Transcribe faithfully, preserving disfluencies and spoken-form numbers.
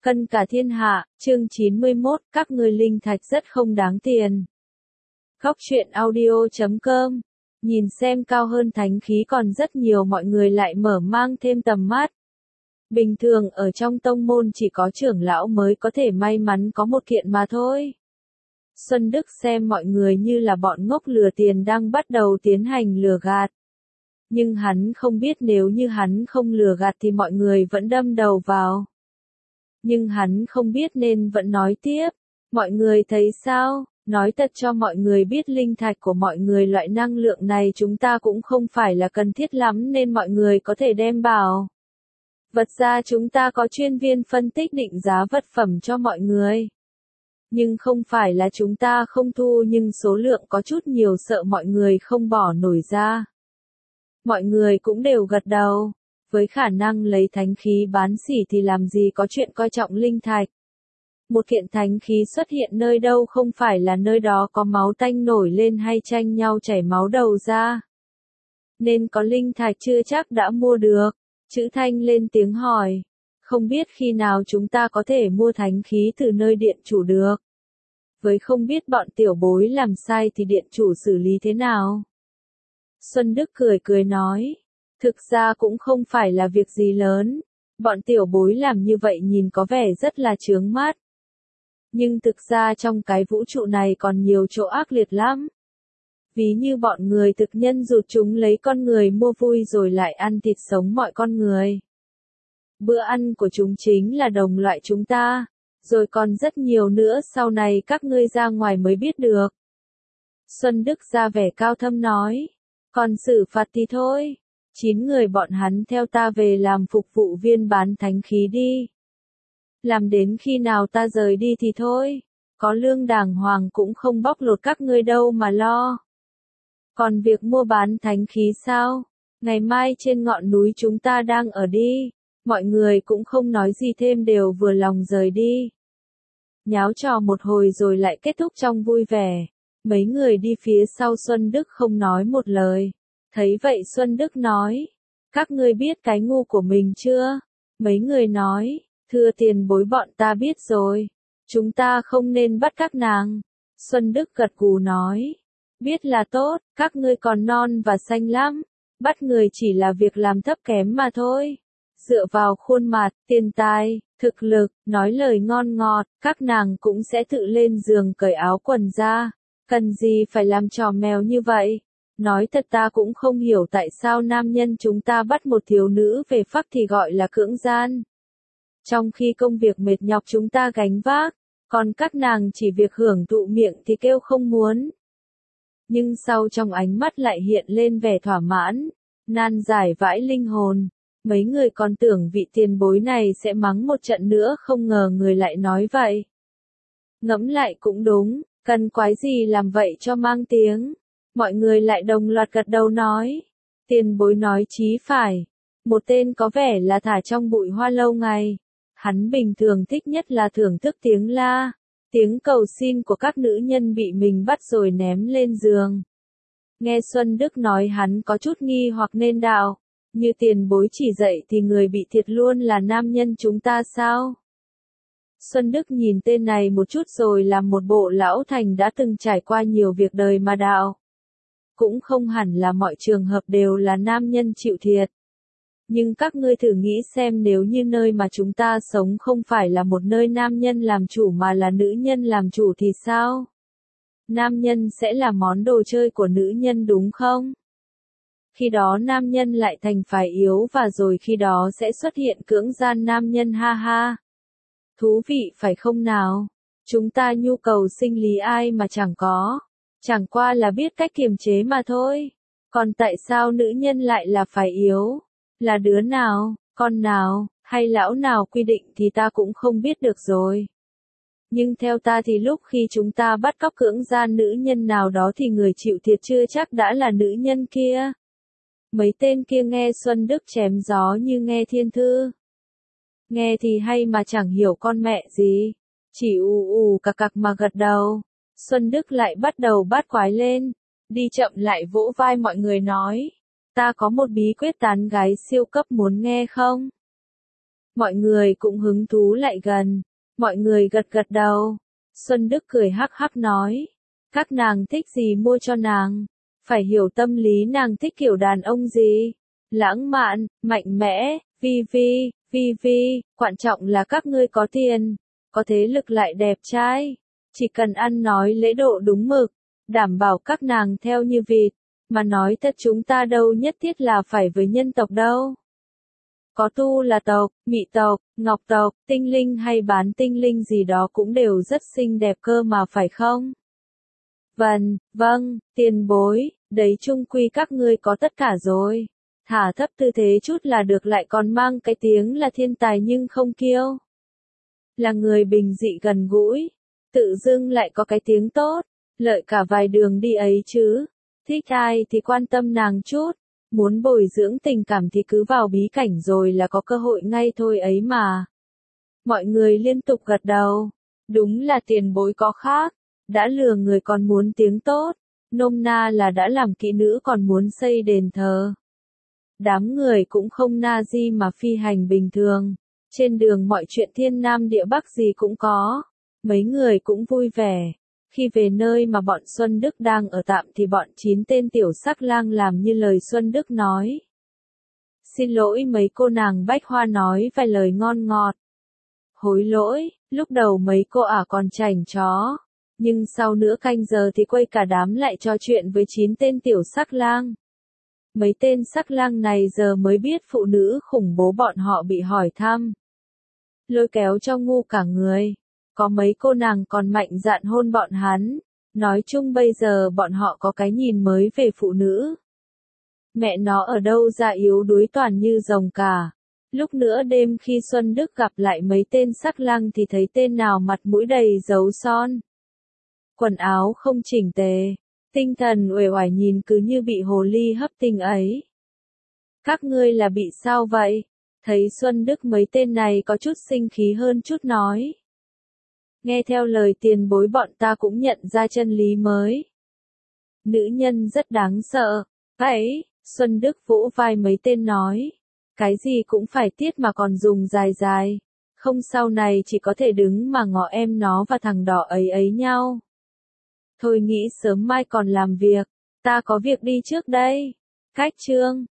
Cân cả thiên hạ, chương chín mươi mốt, các ngươi linh thạch rất không đáng tiền. Góc truyện audio chấm com. Nhìn xem cao hơn thánh khí còn rất nhiều, mọi người lại mở mang thêm tầm mắt. Bình thường ở trong tông môn chỉ có trưởng lão mới có thể may mắn có một kiện mà thôi. Xuân Đức xem mọi người như là bọn ngốc lừa tiền đang bắt đầu tiến hành lừa gạt. Nhưng hắn không biết nếu như hắn không lừa gạt thì mọi người vẫn đâm đầu vào. Nhưng hắn không biết nên vẫn nói tiếp. Mọi người thấy sao? Nói thật cho mọi người biết linh thạch của mọi người loại năng lượng này chúng ta cũng không phải là cần thiết lắm nên mọi người có thể đem bảo. Vật ra chúng ta có chuyên viên phân tích định giá vật phẩm cho mọi người. Nhưng không phải là chúng ta không thu, nhưng số lượng có chút nhiều sợ mọi người không bỏ nổi ra. Mọi người cũng đều gật đầu. Với khả năng lấy thánh khí bán sỉ thì làm gì có chuyện coi trọng linh thạch. Một kiện thánh khí xuất hiện nơi đâu không phải là nơi đó có máu tanh nổi lên hay tranh nhau chảy máu đầu ra. Nên có linh thạch chưa chắc đã mua được. Chữ Thanh lên tiếng hỏi. Không biết khi nào chúng ta có thể mua thánh khí từ nơi điện chủ được. Với không biết bọn tiểu bối làm sai thì điện chủ xử lý thế nào. Xuân Đức cười cười nói. Thực ra cũng không phải là việc gì lớn. Bọn tiểu bối làm như vậy nhìn có vẻ rất là chướng mắt. Nhưng thực ra trong cái vũ trụ này còn nhiều chỗ ác liệt lắm. Ví như bọn người thực nhân rụt chúng lấy con người mua vui rồi lại ăn thịt sống mọi con người. Bữa ăn của chúng chính là đồng loại chúng ta. Rồi còn rất nhiều nữa sau này các ngươi ra ngoài mới biết được. Xuân Đức ra vẻ cao thâm nói. Còn xử phạt thì thôi. Chín người bọn hắn theo ta về làm phục vụ viên bán thánh khí đi. Làm đến khi nào ta rời đi thì thôi. Có lương đàng hoàng cũng không bóc lột các ngươi đâu mà lo. Còn việc mua bán thánh khí sao? Ngày mai trên ngọn núi chúng ta đang ở đi. Mọi người cũng không nói gì thêm, đều vừa lòng rời đi. Nháo trò một hồi rồi lại kết thúc trong vui vẻ. Mấy người đi phía sau Xuân Đức không nói một lời. Thấy vậy Xuân Đức nói. Các ngươi biết cái ngu của mình chưa? Mấy người nói. Thưa tiền bối, bọn ta biết rồi. Chúng ta không nên bắt các nàng. Xuân Đức gật gù nói. Biết là tốt, các ngươi còn non và xanh lắm. Bắt người chỉ là việc làm thấp kém mà thôi. Dựa vào khuôn mặt, tiền tài, thực lực, nói lời ngon ngọt, các nàng cũng sẽ tự lên giường cởi áo quần ra. Cần gì phải làm trò mèo như vậy? Nói thật ta cũng không hiểu tại sao nam nhân chúng ta bắt một thiếu nữ về phác thì gọi là cưỡng gian. Trong khi công việc mệt nhọc chúng ta gánh vác, còn các nàng chỉ việc hưởng thụ miệng thì kêu không muốn. Nhưng sau trong ánh mắt lại hiện lên vẻ thỏa mãn, nan giải vãi linh hồn. Mấy người còn tưởng vị tiền bối này sẽ mắng một trận nữa, không ngờ người lại nói vậy. Ngẫm lại cũng đúng, cần quái gì làm vậy cho mang tiếng. Mọi người lại đồng loạt gật đầu nói. Tiền bối nói chí phải. Một tên có vẻ là thả trong bụi hoa lâu ngày. Hắn bình thường thích nhất là thưởng thức tiếng la, tiếng cầu xin của các nữ nhân bị mình bắt rồi ném lên giường. Nghe Xuân Đức nói hắn có chút nghi hoặc nên đạo. Như tiền bối chỉ dạy thì người bị thiệt luôn là nam nhân chúng ta sao? Xuân Đức nhìn tên này một chút rồi làm một bộ lão thành đã từng trải qua nhiều việc đời mà đạo. Cũng không hẳn là mọi trường hợp đều là nam nhân chịu thiệt. Nhưng các ngươi thử nghĩ xem, nếu như nơi mà chúng ta sống không phải là một nơi nam nhân làm chủ mà là nữ nhân làm chủ thì sao? Nam nhân sẽ là món đồ chơi của nữ nhân đúng không? Khi đó nam nhân lại thành phải yếu và rồi khi đó sẽ xuất hiện cưỡng gian nam nhân, ha ha. Thú vị phải không nào? Chúng ta nhu cầu sinh lý ai mà chẳng có. Chẳng qua là biết cách kiềm chế mà thôi. Còn tại sao nữ nhân lại là phải yếu? Là đứa nào, con nào, hay lão nào quy định thì ta cũng không biết được rồi. Nhưng theo ta thì lúc khi chúng ta bắt cóc cưỡng gian nữ nhân nào đó thì người chịu thiệt chưa chắc đã là nữ nhân kia. Mấy tên kia nghe Xuân Đức chém gió như nghe thiên thư. Nghe thì hay mà chẳng hiểu con mẹ gì. Chỉ ù ù cặc cặc mà gật đầu. Xuân Đức lại bắt đầu bát quái lên. Đi chậm lại vỗ vai mọi người nói. Ta có một bí quyết tán gái siêu cấp muốn nghe không? Mọi người cũng hứng thú lại gần. Mọi người gật gật đầu. Xuân Đức cười hắc hắc nói. Các nàng thích gì mua cho nàng. Phải hiểu tâm lý nàng thích kiểu đàn ông gì. Lãng mạn, mạnh mẽ, vi vi, vi vi. Quan trọng là các ngươi có tiền. Có thế lực lại đẹp trai. Chỉ cần ăn nói lễ độ đúng mực. Đảm bảo các nàng theo như vịt. Mà nói thật chúng ta đâu nhất thiết là phải với nhân tộc đâu. Có tu là tộc, mị tộc, ngọc tộc, tinh linh hay bán tinh linh gì đó cũng đều rất xinh đẹp cơ mà phải không? Vâng, vâng, tiền bối, đấy chung quy các ngươi có tất cả rồi. Thả thấp tư thế chút là được lại còn mang cái tiếng là thiên tài nhưng không kiêu. Là người bình dị gần gũi, tự dưng lại có cái tiếng tốt, lợi cả vài đường đi ấy chứ. Thích ai thì quan tâm nàng chút. Muốn bồi dưỡng tình cảm thì cứ vào bí cảnh rồi là có cơ hội ngay thôi ấy mà. Mọi người liên tục gật đầu. Đúng là tiền bối có khác. Đã lừa người còn muốn tiếng tốt. Nôm na là đã làm kỹ nữ còn muốn xây đền thờ. Đám người cũng không na di mà phi hành bình thường. Trên đường mọi chuyện thiên nam địa bắc gì cũng có. Mấy người cũng vui vẻ. Khi về nơi mà bọn Xuân Đức đang ở tạm thì bọn chín tên tiểu sắc lang làm như lời Xuân Đức nói. Xin lỗi mấy cô nàng bách hoa nói vài lời ngon ngọt. Hối lỗi, lúc đầu mấy cô ả còn chảnh chó. Nhưng sau nửa canh giờ thì quay cả đám lại trò chuyện với chín tên tiểu sắc lang. Mấy tên sắc lang này giờ mới biết phụ nữ khủng bố bọn họ bị hỏi thăm. Lôi kéo cho ngu cả người. Có mấy cô nàng còn mạnh dạn hôn bọn hắn. Nói chung bây giờ bọn họ có cái nhìn mới về phụ nữ. Mẹ nó ở đâu ra yếu đuối toàn như rồng cả. Lúc nữa đêm khi Xuân Đức gặp lại mấy tên sắc lang thì thấy tên nào mặt mũi đầy dấu son. Quần áo không chỉnh tề. Tinh thần uể oải nhìn cứ như bị hồ ly hấp tinh ấy. Các ngươi là bị sao vậy? Thấy Xuân Đức mấy tên này có chút sinh khí hơn chút nói. Nghe theo lời tiền bối bọn ta cũng nhận ra chân lý mới. Nữ nhân rất đáng sợ. Ấy, Xuân Đức vỗ vai mấy tên nói. Cái gì cũng phải tiết mà còn dùng dài dài. Không sau này chỉ có thể đứng mà ngó em nó và thằng đỏ ấy ấy nhau. Thôi nghĩ sớm mai còn làm việc. Ta có việc đi trước đây. Cách chương.